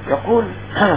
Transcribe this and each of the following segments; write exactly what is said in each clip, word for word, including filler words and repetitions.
يقول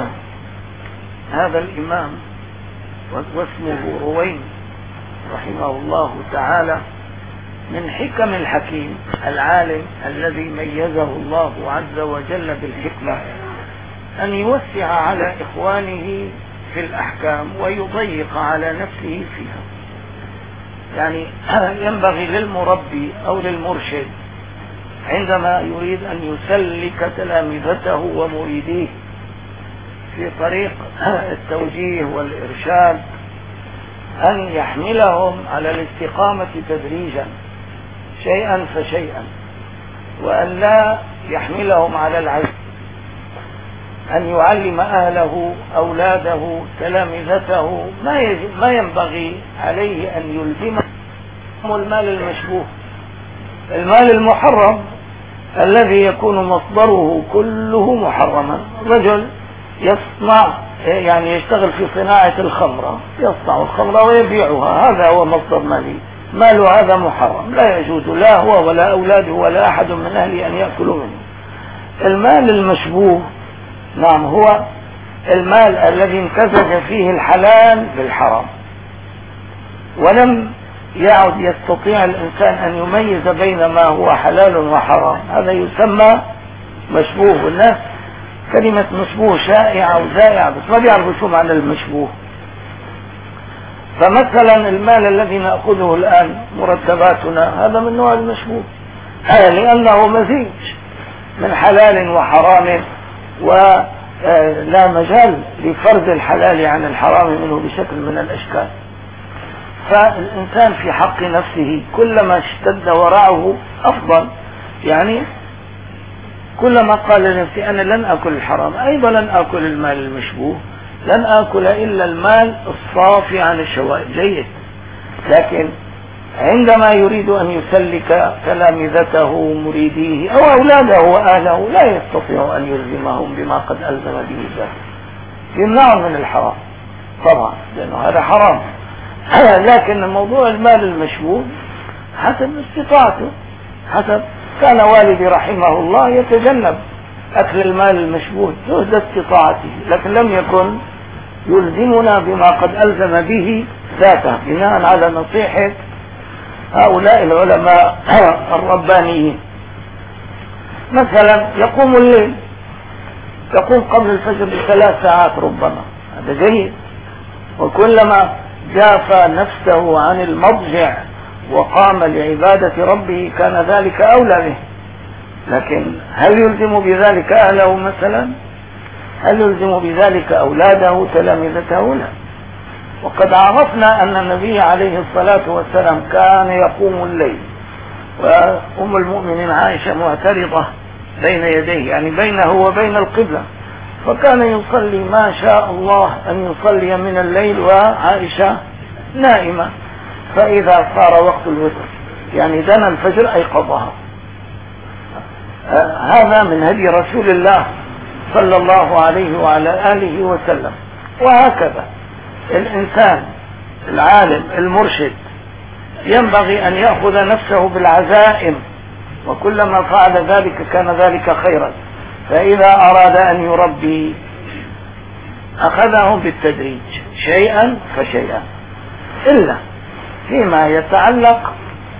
هذا الإمام واسمه رويم رحمه الله تعالى: من حكم الحكيم العالم الذي ميزه الله عز وجل بالحكمة أن يوسع على إخوانه في الأحكام ويضيق على نفسه فيها. يعني ينبغي للمربي أو للمرشد عندما يريد أن يسلك تلامذته ومريديه في طريق التوجيه والإرشاد أن يحملهم على الاستقامة تدريجا شيئا فشيئا، وأن لا يحملهم على العجز، أن يعلم أهله أولاده تلامذته ما ينبغي عليه أن يلزمهم المال المشبوه، المال المحرم الذي يكون مصدره كله محرما. رجل يصنع يعني يشتغل في صناعة الخمرة، يصنع الخمرة ويبيعها، هذا هو مصدر مالي، مال هذا محرم لا يجوز لا هو ولا أولاده ولا أحد من أهله أن يأكلوا منه. المال المشبوه نعم هو المال الذي امتزج فيه الحلال بالحرام، ولم يعد يستطيع الإنسان أن يميز بين ما هو حلال وحرام، هذا يسمى مشبوه. والناس كلمة مشبوه شائعة وزائعة بس ما بيعرفوا شو معنى المشبوه. فمثلا المال الذي نأخذه الآن مرتباتنا هذا من نوع المشبوه، لأنه مزيج من حلال وحرام، ولا مجال لفرض الحلال عن الحرام منه بشكل من الأشكال. فالإنسان في حق نفسه كلما اشتد ورعه أفضل، يعني كلما قال لنفسي أنا لن أكل الحرام أيضا لن أكل المال المشبوه، لن أكل إلا المال الصافي عن الشوائب جيد. لكن عندما يريد أن يسلك تلامذته مريديه أو أولاده وأهله لا يستطيع أن يلزمهم بما قد ألزم به ذاته، يمنعهم من الحرام طبعا لأنه هذا حرام. لكن موضوع المال المشبوه حسب استطاعته، حسب كان والدي رحمه الله يتجنب أكل المال المشبوه جهد استطاعته، لكن لم يكن يلزمنا بما قد ألزم به ذاته بناء على نصيحة هؤلاء العلماء الربانيين. مثلا يقوم الليل، يقوم قبل الفجر بثلاث ساعات ربما، هذا جيد، وكلما جافى نفسه عن المضجع وقام لعبادة ربه كان ذلك أولى به. لكن هل يلزم بذلك أهله مثلا؟ هل يلزم بذلك أولاده تلامذته؟ لا. وقد عرفنا أن النبي عليه الصلاة والسلام كان يقوم الليل، وأم المؤمنين عائشة معترضة بين يديه يعني بينه وبين القبلة، فكان يصلي ما شاء الله أن يصلي من الليل وعائشة نائمة، فإذا صار وقت الوتر يعني دنا الفجر أيقظها. آه هذا من هدي رسول الله صلى الله عليه وعلى آله وسلم. وهكذا الإنسان العالم المرشد ينبغي أن يأخذ نفسه بالعزائم، وكلما فعل ذلك كان ذلك خيرا. فإذا أراد أن يربي أخذهم بالتدريج شيئا فشيئا، إلا فيما يتعلق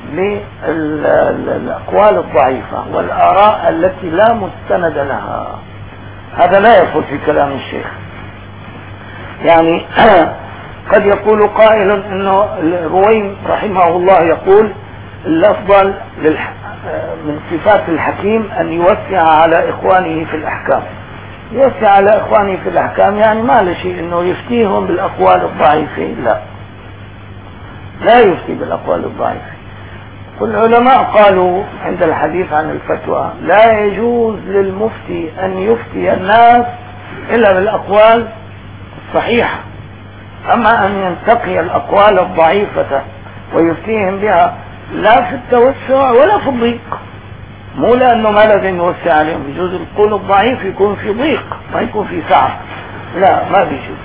بالأقوال الضعيفة والآراء التي لا مستند لها، هذا لا يدخل في كلام الشيخ. يعني قد يقول قائل انه رويم رحمه الله يقول الافضل من صفات الحكيم ان يوسع على اخوانه في الاحكام. يوسع على اخوانه في الاحكام يعني ما له شيء انه يفتيهم بالاقوال الضعيفة، لا لا يفتي بالاقوال الضعيفة. والعلماء قالوا عند الحديث عن الفتوى لا يجوز للمفتي ان يفتي الناس الا بالاقوال الصحيحة، أما أن ينتقي الأقوال الضعيفة ويفتيهم بها لا في التوسع ولا في الضيق. مو لأنه ما لازم يوسع عليهم، يجوز القول الضعيف يكون في ضيق ما يكون في سعة، لا ما بيجوز.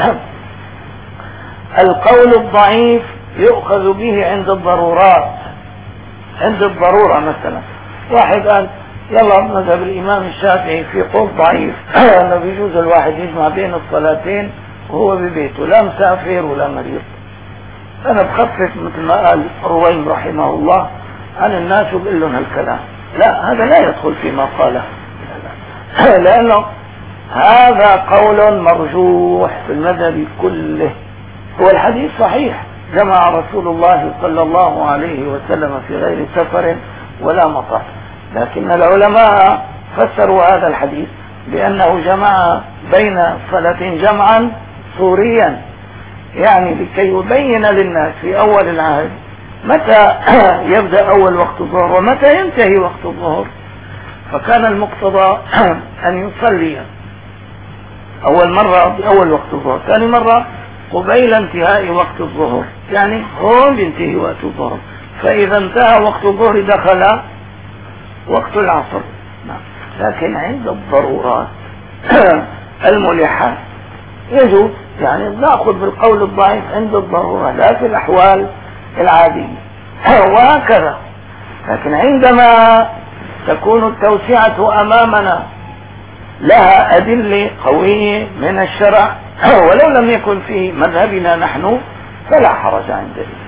القول الضعيف يؤخذ به عند الضرورات، عند الضرورة. مثلا واحد قال يلا مذهب الإمام الشافعي في قول ضعيف أنه بيجوز الواحد يجمع بين الصلاتين وهو ببيته، لا مسافر ولا مريض. أنا بخفف مثل ما قال رويم رحمه الله عن الناس وبقول لهم هالكلام، لا هذا لا يدخل فيما قاله، لأنه هذا قول مرجوح في المذهب كله. هو الحديث صحيح، جمع رسول الله صلى الله عليه وسلم في غير سفر ولا مطر، لكن العلماء فسروا هذا الحديث بأنه جمع بين صلاتين جمعا صوريا، يعني لكي يبين للناس في أول العهد متى يبدأ أول وقت الظهر ومتى ينتهي وقت الظهر. فكان المقتضى أن يصلي أول مرة بأول وقت الظهر، ثاني مرة قبيل انتهاء وقت الظهر، يعني هون بينتهي وقت الظهر، فإذا انتهى وقت الظهر دخل وقت العصر. لكن عند الضرورات الملحة يجوز، يعني نأخذ بالقول الضعيف عند الضرورة لا في الأحوال العادية وهكذا. لكن عندما تكون التوسعة أمامنا لها أدلة قوية من الشرع ولو لم يكن في مذهبنا نحن فلا حرج عند ذلك.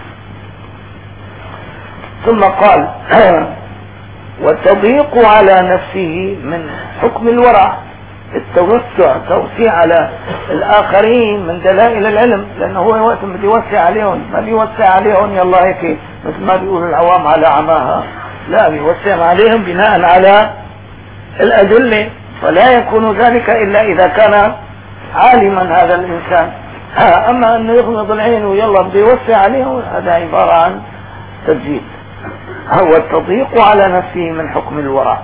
ثم قال والتضييق على نفسه من حكم الورع، التوسع توسيع على الآخرين من دلائل العلم، لأنه هو وقت بده يوسع عليهم ما بيوسع عليهم يلا هيك مثل ما بيقول العوام على عماها، لا بيوسع عليهم بناء على الأدلة، فلا يكون ذلك إلا إذا كان عالما هذا الإنسان. أما أنه يغمض العين ويلا بده يوسع عليهم هذا عبارة عن تسجيل. هو التضييق على نفسه من حكم الورع.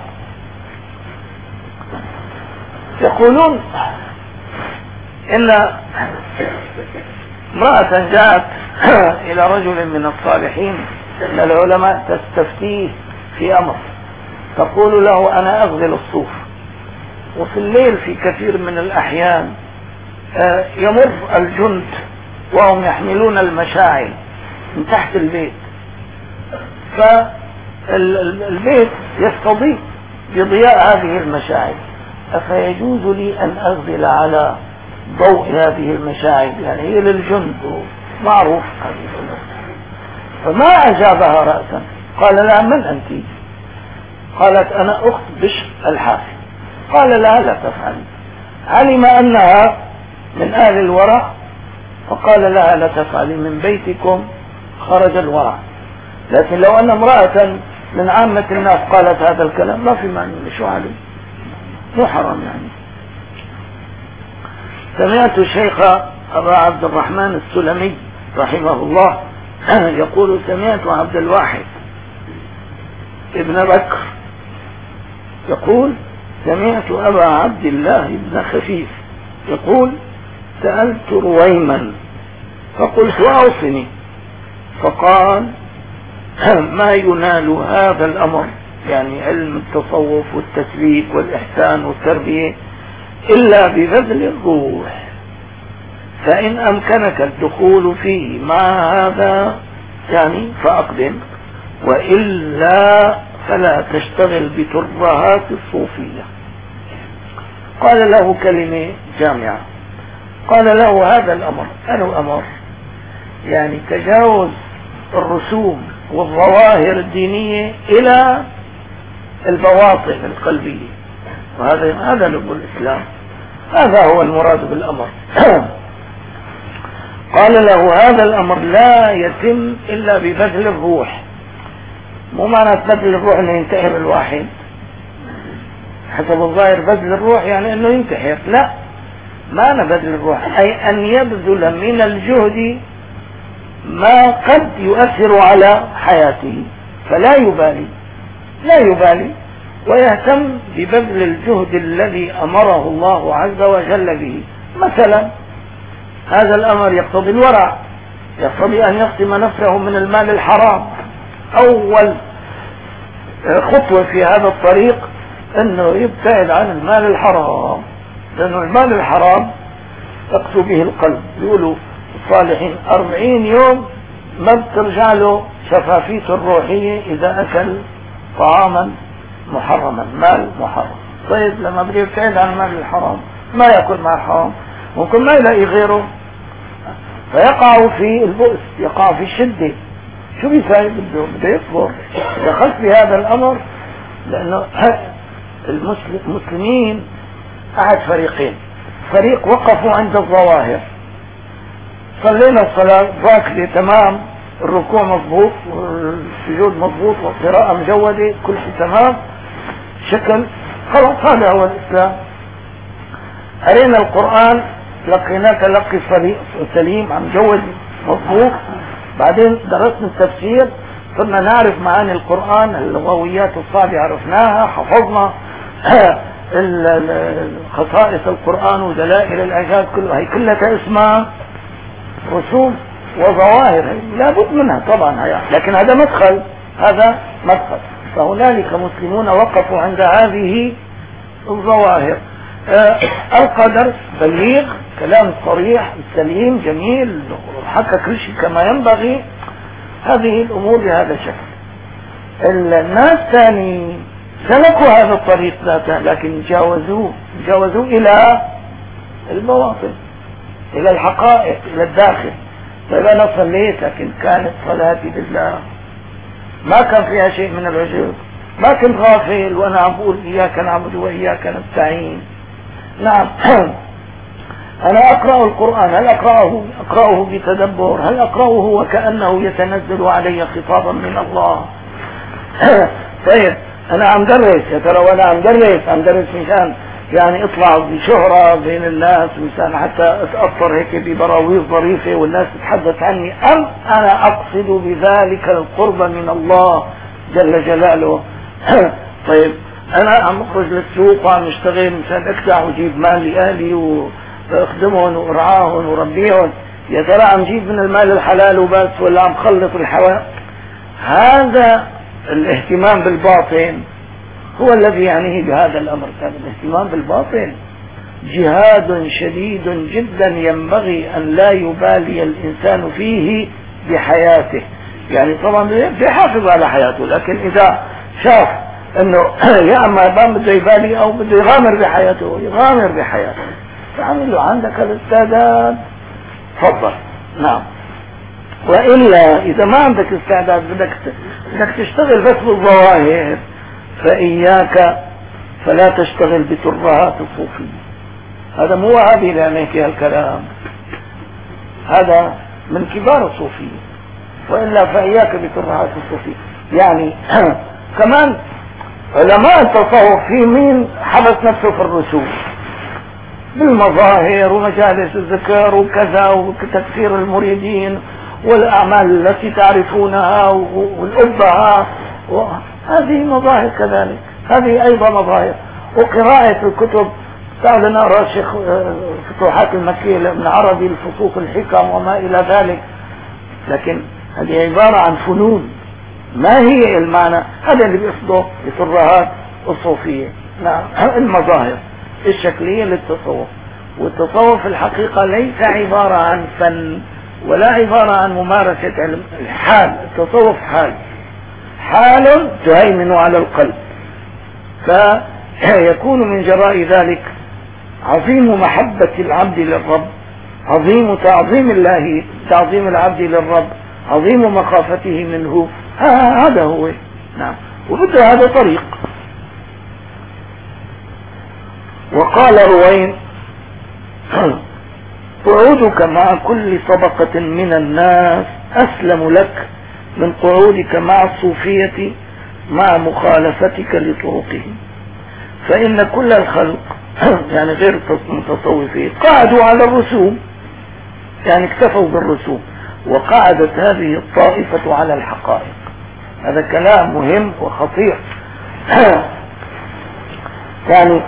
يقولون إن امرأة جاءت إلى رجل من الصالحين من العلماء تستفتيه في أمر، تقول له أنا أغزل الصوف، وفي الليل في كثير من الأحيان يمر الجند وهم يحملون المشاعل من تحت البيت، فالبيت يستضيء بضياء هذه المشاعل، أفيجوز لي أن أغزل على ضوء هذه المشاعل؟ يعني هي للجند معروف. فما أجابها رأسا، قال لها من أنت؟ قالت أنا أخت بشر الحافي. قال لها لا تفعلي، علم أنها من أهل الورع فقال لها لا تفعلي، من بيتكم خرج الورع. لكن لو أن امرأة من عامة الناس قالت هذا الكلام ما في معنى، شو عليه؟ مو حرام يعني. سمعت الشيخ أبا عبد الرحمن السلمي رحمه الله يقول سمعت عبد الواحد ابن بكر يقول سمعت أبا عبد الله بن خفيف يقول سألت رويما فقلت أوصني، فقال ما ينال هذا الأمر، يعني علم التصوف والتسليك والإحسان والتربية، إلا ببذل الروح، فإن أمكنك الدخول فيه مع هذا يعني فأقدم، وإلا فلا تشتغل بترهات الصوفية. قال له كلمة جامعة، قال له هذا الأمر أنه أمر يعني تجاوز الرسوم والظواهر الدينية إلى البواطن القلبية، وهذا هذا لب الإسلام، هذا هو المراد بالأمر. قال له هذا الأمر لا يتم إلا ببذل الروح. مو معنى بذل الروح أنه ينتحر الواحد حسب الظاهر، بذل الروح يعني أنه ينتحر، لا، معنى بذل الروح أي أن يبذل من الجهد ما قد يؤثر على حياته، فلا يبالي لا يبالي ويهتم ببذل الجهد الذي أمره الله عز وجل به. مثلا هذا الأمر يقتضي الورع، يقتضي أن يقسم نفسه من المال الحرام. أول خطوة في هذا الطريق أنه يبتعد عن المال الحرام، لأنه المال الحرام يقسو به القلب. يقولوا الصالحين أربعين يوم ما بترجع له شفافيته الروحية إذا أكل طعاما محرما، مال محرم. طيب لما بده يبتعد عن المال الحرام ما يأكل مال حرام، ممكن ما يلاقي غيره فيقع في البؤس، يقع في الشدة. شو بيساوي؟ بده بده يصبر. دخلت في هذا الأمر لأنه المسلمين أحد فريقين، فريق وقفوا عند الظواهر، صلينا الصلاة ذاكرة تمام، الركوع مضبوط والسجود مضبوط والقراءة مجودة، كل شيء تمام شكل، خلاص هذا هو الإسلام. قرينا القرآن لقيناه تلقي سليم عم جود مضبوط، بعدين درسنا التفسير صرنا نعرف معاني القرآن، اللغويات الصعبة عرفناها، حفظنا خصائص القرآن ودلائل الإعجاز، كلها هي كلها اسمها رسوم وظواهر لابد منها طبعا، لكن هذا مدخل، هذا مدخل. فهنالك مسلمون وقفوا عند هذه الظواهر. آه القدر بليغ، كلام صريح سليم جميل، حكى كل شيء كما ينبغي. هذه الأمور بهذا الشكل. الناس ثاني سلكوا هذا الطريق ذاته، لكن جاوزوه جاوزوه إلى البواطن، إلى الحقائق، إلى الداخل. طيب أنا صليت لكن كانت صلاتي بالله ما كان فيها شيء من العجب، ما كنت غافل وأنا عم بقول إياك نعبد وإياك نستعين. نعم أنا أقرأ القرآن، هل أقرأه أقرأه بتدبر؟ هل أقرأه وكأنه يتنزل علي خطابا من الله؟ طيب أنا عم درس، يا ترى وأنا عم درس عم درس مشان يعني اطلع بشهرة بين الناس، مشان حتى اتأثر هيك ببراويز ظريفة والناس تتحدث عني، أم أنا أقصد بذلك القرب من الله جل جلاله؟ طيب أنا عم أخرج للسوق وعم اشتغل مشان أكدع وجيب مال لأهلي وأخدمهم وأرعاهم وربيهم، يا ترى عم جيب من المال الحلال وبس ولا عم خلط الحوائج؟ هذا الاهتمام بالباطن هو الذي يعنيه بهذا الأمر. كان الاهتمام بالباطن جهاد شديد جدا ينبغي أن لا يبالي الإنسان فيه بحياته. يعني طبعا بيحافظ على حياته، لكن إذا شاف أنه يا أما بده يبالي أو بده يغامر بحياته يغامر بحياته، فعمل له عندك الاستعداد تفضل. نعم. وإلا إذا ما عندك استعداد بدك بدك تشتغل بس بالظواهر، فإياك فلا تشتغل بترهات الصوفية. هذا مو وهابي لأن يحكي هالكلام، هذا من كبار الصوفية. وإلا فإياك بترهات الصوفية. يعني كمان علماء التصوف في مين حبس نفسه في الرسوم بالمظاهر ومجالس الذكر وكذا وتكثير المريدين والأعمال التي تعرفونها والأبهة، هذه مظاهر كذلك، هذه أيضا مظاهر. وقراءة الكتب، تعال نقرأ الشيخ فتوحات المكية لابن عربي، الفصوص الحكم وما إلى ذلك، لكن هذه عبارة عن فنون، ما هي المعنى؟ هذا اللي بيقصده بترهات الصوفية. نعم، المظاهر الشكلية للتصوف. والتصوف في الحقيقة ليس عبارة عن فن ولا عبارة عن ممارسة علم، الحال، التصوف حال حال تهيمن على القلب، فيكون من جراء ذلك عظيم محبة العبد للرب، عظيم تعظيم الله، تعظيم العبد للرب، عظيم مخافته منه. هذا هو. نعم. وبده هذا طريق. وقال روين: قعودك مع كل طبقة من الناس أسلم لك من قعودك مع الصوفية مع مخالفتك لطرقهم، فإن كل الخلق يعني غير المتصوفين قعدوا على الرسوم، يعني اكتفوا بالرسوم، وقعدت هذه الطائفة على الحقائق. هذا كلام مهم وخطير. يعني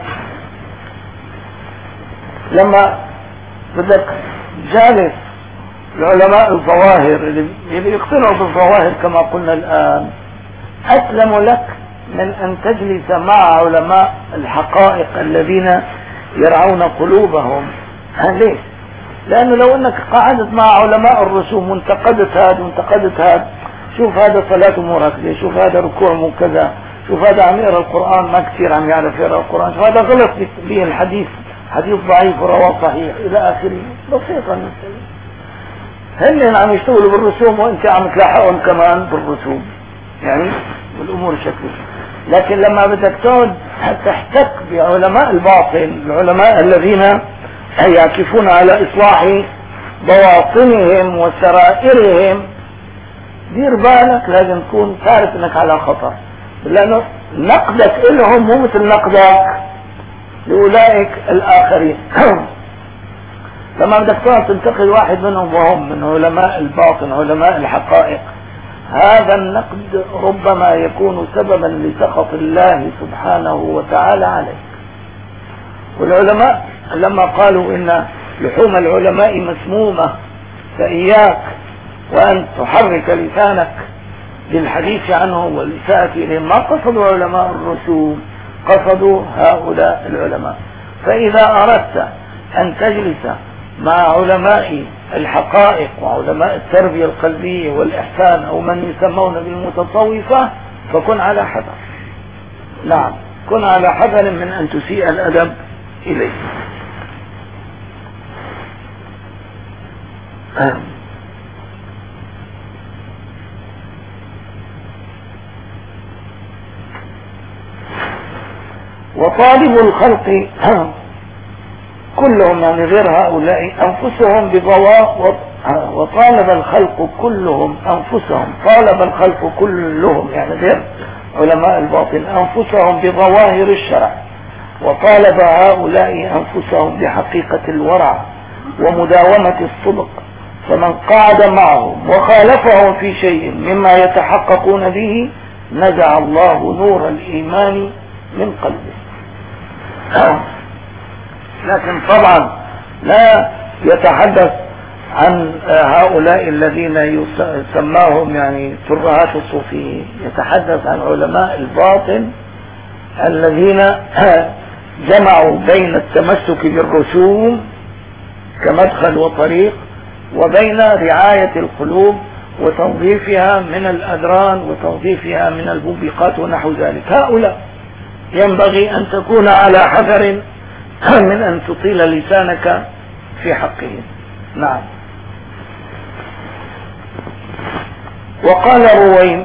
لما بدك جالس العلماء الظواهر اللي يقتنعوا بالظواهر كما قلنا الآن، أسلم لك من أن تجلس مع علماء الحقائق الذين يرعون قلوبهم. ليش؟ لأنه لو أنك قعدت مع علماء الرسوم وانتقدت هذا وانتقدت هذا، شوف هذا صلاته مو ركبة، شوف هذا ركوع مو كذا، شوف هذا عم يقرأ القرآن ما كثير عم يعرف يقرأ القرآن، شوف هذا غلط به الحديث، حديث ضعيف ورواه صحيح إلى آخره. بسيطة المسألة. هن عم يشتغلوا بالرسوم وانت عم تلاحقهم كمان بالرسوم، يعني والأمور شكلها. لكن لما بدك تقعد تحتك بعلماء الباطن، العلماء الذين يعكفون على إصلاح بواطنهم وسرائرهم، دير بالك، لازم تكون تعرف انك على خطر، لأنه نقدك إلهم مو مثل نقدك لأولئك الآخرين. لما بدك تقعد تنتقد واحد منهم وهم من علماء الباطن علماء الحقائق، هذا النقد ربما يكون سببا لسخط الله سبحانه وتعالى عليك. والعلماء لما قالوا إن لحوم العلماء مسمومة فإياك وأن تحرك لسانك للحديث عنهم والإساءة إليهم، ما قصدوا علماء الرسوم، قصدوا هؤلاء العلماء. فإذا أردت أن تجلس مع علماء الحقائق وعلماء التربية القلبية والإحسان أو من يسمون بالمتصوفة فكن على حذر. نعم، كن على حذر من أن تسيء الأدب إليه. وطالب الخلق كلهم، يعني غير هؤلاء، أنفسهم بضواء، وطالب الخلق كلهم أنفسهم، طالب الخلق كلهم يعني غير علماء الباطن أنفسهم بظواهر الشرع، وطالب هؤلاء أنفسهم بحقيقة الورع ومداومة الصدق. فمن قعد معهم وخالفهم في شيء مما يتحققون به نزع الله نور الإيمان من قلبه. لكن طبعا لا يتحدث عن هؤلاء الذين يسماهم يعني ترهات الصوفيين، يتحدث عن علماء الباطن الذين جمعوا بين التمسك بالرسوم كمدخل وطريق وبين رعاية القلوب وتنظيفها من الأدران وتنظيفها من الموبقات ونحو ذلك. هؤلاء ينبغي أن تكون على حذر من أن تطيل لسانك في حقهم. نعم. وقال رويم: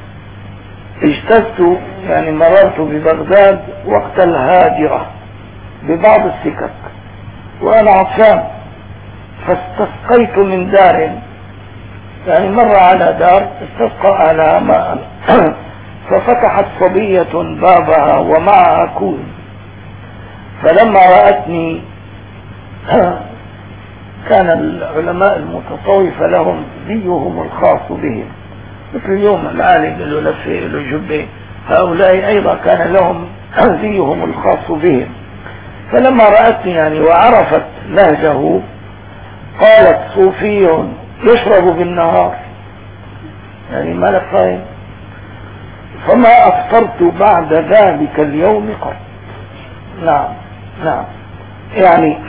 اجتزت يعني مررت ببغداد وقت الهاجرة ببعض السكك وأنا عطشان، فاستسقيت من دار، يعني مر على دار استسقى أهلها ماء، ففتحت صبية بابها ومعها كوز، فلما رأتني كان العلماء المتصوفة لهم زيهم الخاص بهم، مثل اليوم العالم له لفه له جبه، هؤلاء أيضا كان لهم زيهم الخاص بهم. فلما رأتني يعني وعرفت لهجه قالت: صوفي يشرب بالنهار، يعني ما لك فاهم، فما أفطرت بعد ذلك اليوم قط. نعم نعم. يعني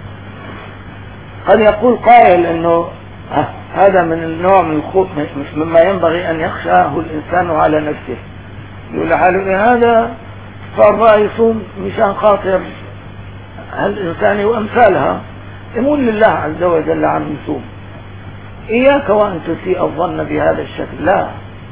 قد يقول قائل انه هذا من النوع من الخوف مما ينبغي ان يخشاه الانسان على نفسه، يقول لحاله هذا صار بقى يصوم مشان خاطر هالإنسان وأمثالها، يقول لله عز وجل عم يصوم. إياك وأن تسيء الظن بهذا الشكل، لا.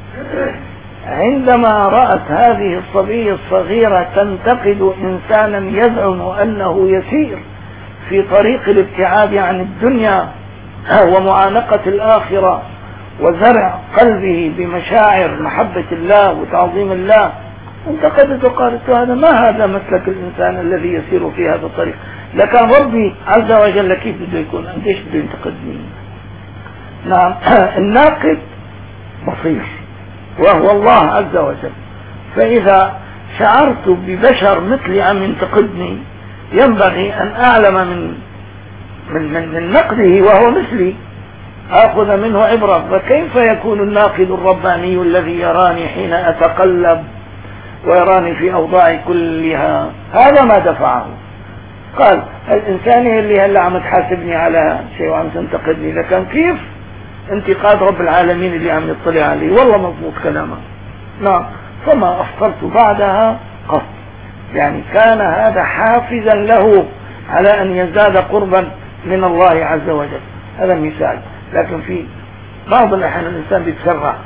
عندما رأت هذه الصبية الصغيرة تنتقد إنسانا يزعم أنه يسير في طريق الابتعاد عن الدنيا ومعانقة الآخرة وزرع قلبه بمشاعر محبة الله وتعظيم الله، انتقدت وقالت: هذا ما هذا مسلك الإنسان الذي يسير في هذا الطريق، لكن ربي عز وجل كيف بده يكون؟ قديش بده ينتقدني؟ نعم. الناقد بصير وهو الله عز وجل، فإذا شعرت ببشر مثلي عم ينتقدني ينبغي أن أعلم من من من, من نقده وهو مثلي، أخذ منه عبرة. فكيف يكون الناقد الرباني الذي يراني حين أتقلب ويراني في أوضاعي كلها؟ هذا ما دفعه. قال: الإنسان اللي هلا عم تحاسبني على شيء وعم تنتقدني، لكن كيف انتقاد رب العالمين اللي عم يطلع عليه؟ والله مضبوط كلامه. نعم. فما أفطرت بعدها قط. يعني كان هذا حافزا له على أن يزداد قربا من الله عز وجل. هذا مثال. لكن في بعض الأحيان الإنسان بيتسرع،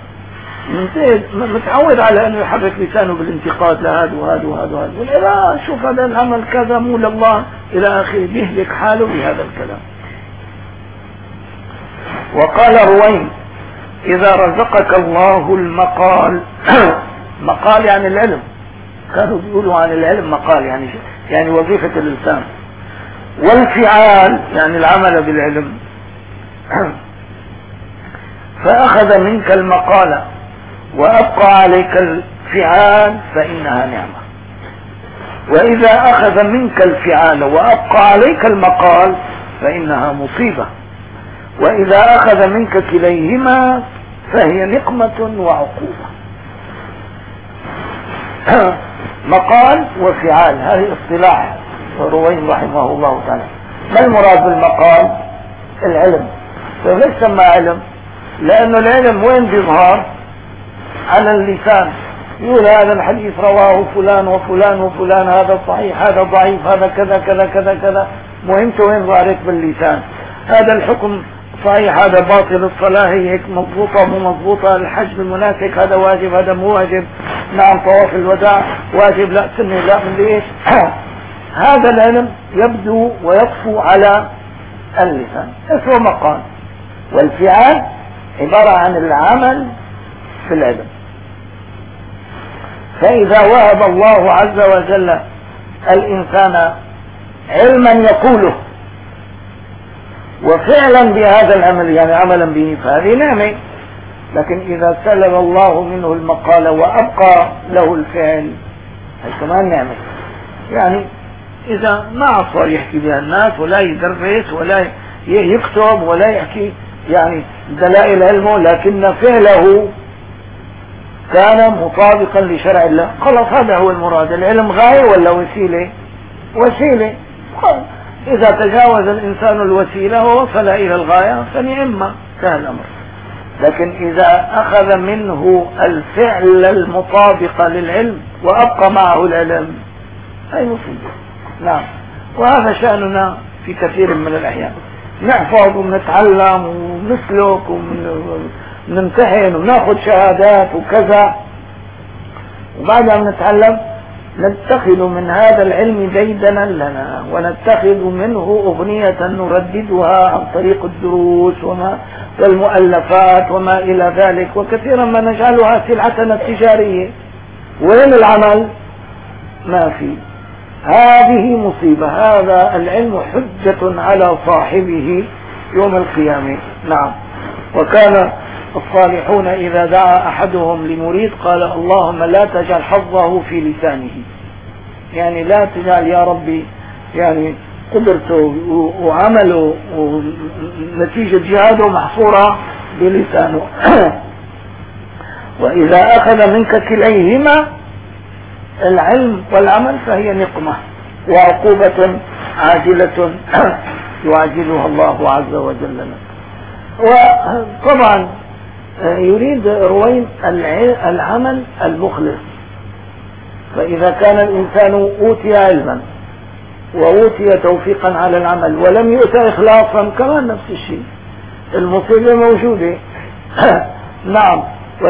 متعود على أنه يحرك لسانه بالانتقاد لهذا وهذا وهذا وهذا، لا شوف هذا العمل كذا مو لله إلى آخره، بيهلك حاله بهذا الكلام. وقال رويم: إذا رزقك الله المقال مقال يعني العلم، كانوا بيقولوا عن العلم مقال يعني يعني وظيفة الإنسان، والفعال يعني العمل بالعلم، فأخذ منك المقال وأبقى عليك الفعال فإنها نعمة. وإذا أخذ منك الفعال وأبقى عليك المقال فإنها مصيبة. وإذا أخذ منك كليهما فهي نقمة وعقوبة. مقال وفعال هذه اصطلاح رويم رحمه الله تعالى. ما المراد بالمقال؟ العلم. فليش سمى علم؟ لأنه العلم وين بيظهر؟ على اللسان. يقول هذا الحديث رواه فلان وفلان وفلان، هذا صحيح هذا ضعيف هذا كذا كذا كذا كذا، مهمته وين ظهرت؟ باللسان. هذا الحكم صحيح هذا باطل، الصلاة هي هيك مضبوطة مو مضبوطة، الحج المناسك هذا واجب هذا مو واجب، نعم طواف الوداع واجب لا سنة لا من ليش. هذا العلم يبدو ويطفو على اللسان، اسمه مقال. والفعال عبارة عن العمل في العلم. فإذا وهب الله عز وجل الإنسان علما يقوله وفعلا بهذا العمل يعني عملا به فهذه نعمة. لكن إذا سلب الله منه المقال وأبقى له الفعل هذه كمان نعمة. يعني إذا ما عصر يحكي بها الناس ولا يدرس ولا يكتب ولا يحكي يعني دلائل علمه، لكن فعله كان مطابقا لشرع الله، خلاص هذا هو المراد. العلم غاية ولا وسيلة؟ وسيلة. إذا تجاوز الإنسان الوسيلة ووصل إلى الغاية فنعم، سهل الأمر. لكن إذا أخذ منه الفعل المطابق للعلم وأبقى معه العلم هي مصيبة. نعم. وهذا شأننا في كثير من الأحيان، نحفظ ونتعلم ونسلك ونمتحن وناخذ شهادات وكذا، وبعد أن نتعلم نتخذ من هذا العلم ديدنا لنا ونتخذ منه أغنية نرددها عن طريق الدروس وما والمؤلفات وما إلى ذلك، وكثيرا ما نجعلها سلعتنا التجارية. وين العمل؟ ما في. هذه مصيبة. هذا العلم حجة على صاحبه يوم القيامة. نعم. وكان الصالحون إذا دعا أحدهم لمريد قال اللهم لا تجعل حظه في لسانه، يعني لا تجعل يا ربي يعني قدرته وعمله ونتيجة جهاده محصورة بلسانه. وإذا أخذ منك كليهما العلم والعمل فهي نقمة وعقوبة عاجلة يعاجلها الله عز وجل لنا. وطبعا يريد رويم العمل المخلص. فإذا كان الإنسان أوتي علما وأوتي توفيقا على العمل ولم يؤت إخلاصا كمان نفس الشيء، المصيبة موجودة. نعم.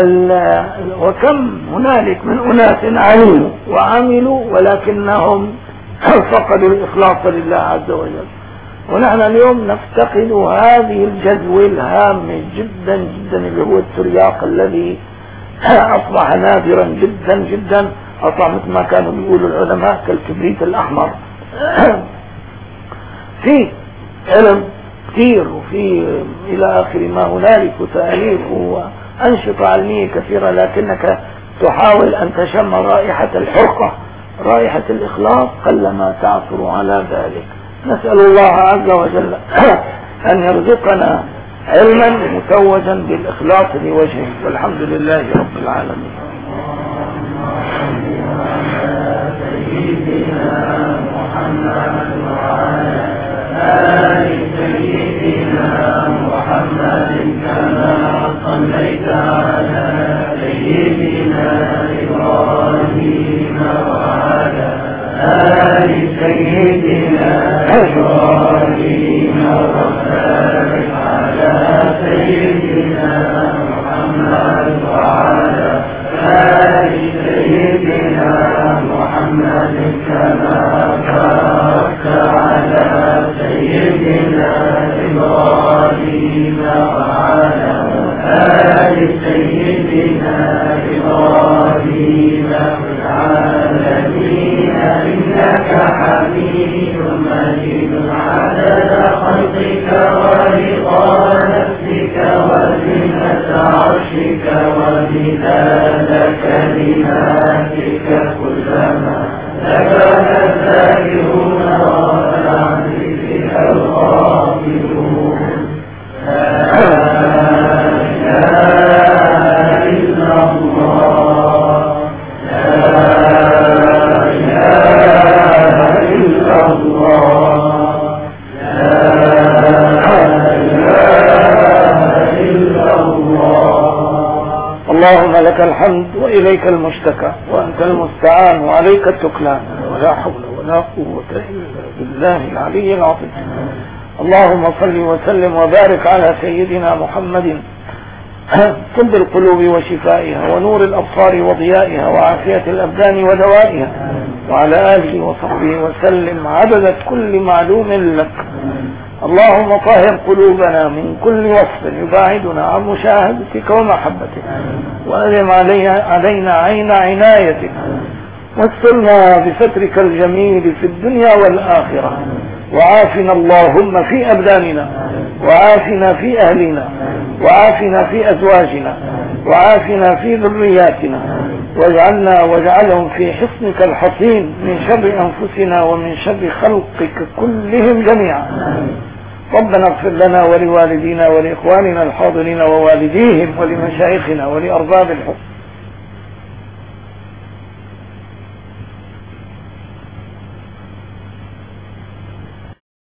وكم هنالك من أناس علموا وعملوا ولكنهم فقدوا الإخلاص لله عز وجل. ونحن اليوم نفتقد هذه الجذوة الهامة جدا جدا اللي هو الترياق الذي أصبح نادرا جدا جدا، أصبح مثل ما كانوا بيقولوا العلماء كالكبريت الأحمر. في علم كثير وفي إلى آخر ما هنالك وتأليف وأنشطة علمية كثيرة، لكنك تحاول أن تشم رائحة الحرقة، رائحة الإخلاص، قلما تعثر على ذلك. نسأل الله عز وجل أن يرزقنا علما متوجا بالإخلاص لوجهه، والحمد لله رب العالمين. سيدنا محمد وعلى آل سيدنا محمد كما صليت على سيدنا إبراهيم سيدنا إبراهيم وبارك على سيدنا محمد وعلى آل سيدنا محمد كما باركت على سيدنا إبراهيم وعلى آل سيدنا إبراهيم في العالمين إنك حميد مجيد عدد خلقك ورضا نفسك وزنة عرشك ومداد كلماتك كلما ذكر الذاكرون والعن فيها الغافلون لا إله إلا الله لا إله إلا الله لا إله إلا الله. اللهم لك الحمد وإليك المشتكى وأنت المستعان وعليك التكلان ولا حول ولا قوة إلا بالله العلي العظيم. اللهم صل وسلم وبارك على سيدنا محمد طب القلوب وشفائها ونور الأبصار وضيائها وعافية الأبدان ودوائها وعلى آله وصحبه وسلم عدد كل معلوم لك. اللهم طهر قلوبنا من كل وصف يباعدنا عن مشاهدتك ومحبتك وأدم علينا عين عنايتك واسترنا بسترك الجميل في الدنيا والآخرة وعافنا اللهم في أبداننا وعافنا في أهلنا وعافنا في أزواجنا وعافنا في ذرياتنا واجعلنا واجعلهم في حصنك الحصين من شر أنفسنا ومن شر خلقك كلهم جميعا. ربنا اغفر لنا ولوالدينا ولإخواننا الحاضرين ووالديهم ولمشايخنا ولأرباب الحكم